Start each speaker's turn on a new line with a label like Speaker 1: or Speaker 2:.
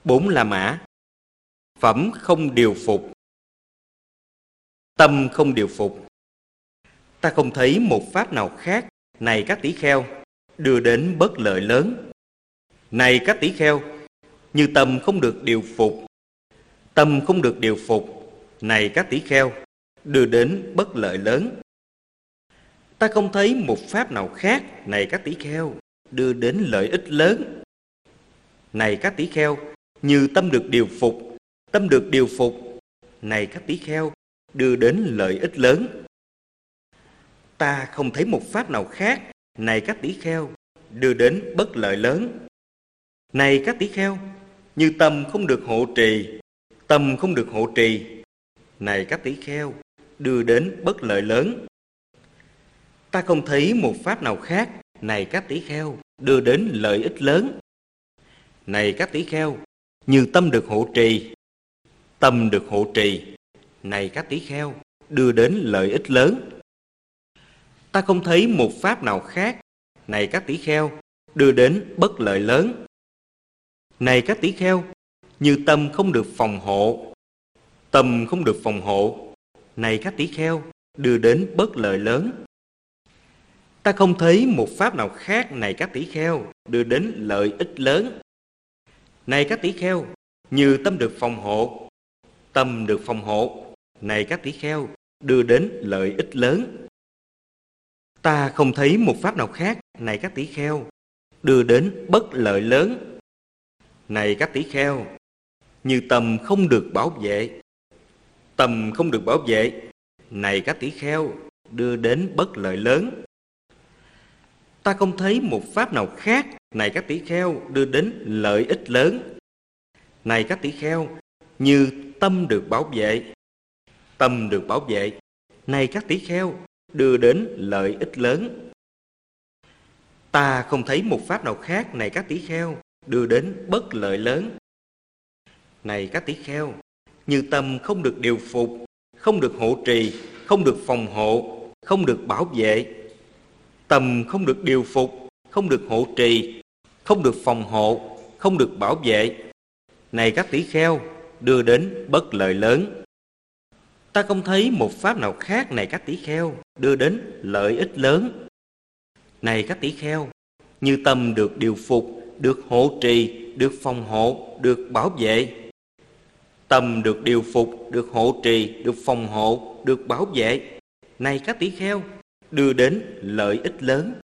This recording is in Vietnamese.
Speaker 1: 4 La Mã. Phẩm không điều phục. Tâm không điều phục. Ta không thấy một pháp nào khác, này các tỷ kheo, đưa đến bất lợi lớn. Này các tỷ kheo, như tâm không được điều phục. Tâm không được điều phục, này các tỷ kheo, đưa đến bất lợi lớn. Ta không thấy một pháp nào khác, này các tỷ kheo, đưa đến lợi ích lớn. Này các tỷ kheo, như tâm được điều phục. Tâm được điều phục, này các tỷ kheo, đưa đến lợi ích lớn. Ta không thấy một pháp nào khác, này các tỷ kheo, đưa đến bất lợi lớn. Này các tỷ kheo, như tâm không được hộ trì. Tâm không được hộ trì, này các tỷ kheo, đưa đến bất lợi lớn. Ta không thấy một pháp nào khác, này các tỷ kheo, đưa đến lợi ích lớn. Này các tỷ kheo, như tâm được hộ trì. Tâm được hộ trì, này các tỷ kheo, đưa đến lợi ích lớn. Ta không thấy một pháp nào khác, này các tỷ kheo, đưa đến bất lợi lớn. Này các tỷ kheo, như tâm không được phòng hộ. Tâm không được phòng hộ, này các tỷ kheo, đưa đến bất lợi lớn. Ta không thấy một pháp nào khác, này các tỷ kheo, đưa đến lợi ích lớn. Này các tỷ kheo, như tâm được phòng hộ. Tâm được phòng hộ, này các tỷ kheo, đưa đến lợi ích lớn. Ta không thấy một pháp nào khác, này các tỷ kheo, đưa đến bất lợi lớn. Này các tỷ kheo, như tâm không được bảo vệ. Tâm không được bảo vệ, này các tỷ kheo, đưa đến bất lợi lớn. Ta không thấy một pháp nào khác, này các tỷ kheo, đưa đến lợi ích lớn. Này các tỷ kheo, như tâm được bảo vệ. Tâm được bảo vệ, này các tỷ kheo, đưa đến lợi ích lớn. Ta không thấy một pháp nào khác, này các tỷ kheo, đưa đến bất lợi lớn. Này các tỷ kheo, như tâm không được điều phục, không được hộ trì, không được phòng hộ, không được bảo vệ. Tâm không được điều phục, không được hộ trì, không được phòng hộ, không được bảo vệ. Này các tỷ kheo, đưa đến bất lợi lớn. Ta không thấy một pháp nào khác, này các tỷ kheo, đưa đến lợi ích lớn. Này các tỷ kheo, như tâm được điều phục, được hộ trì, được phòng hộ, được bảo vệ. Tâm được điều phục, được hộ trì, được phòng hộ, được bảo vệ. Này các tỷ kheo, đưa đến lợi ích lớn.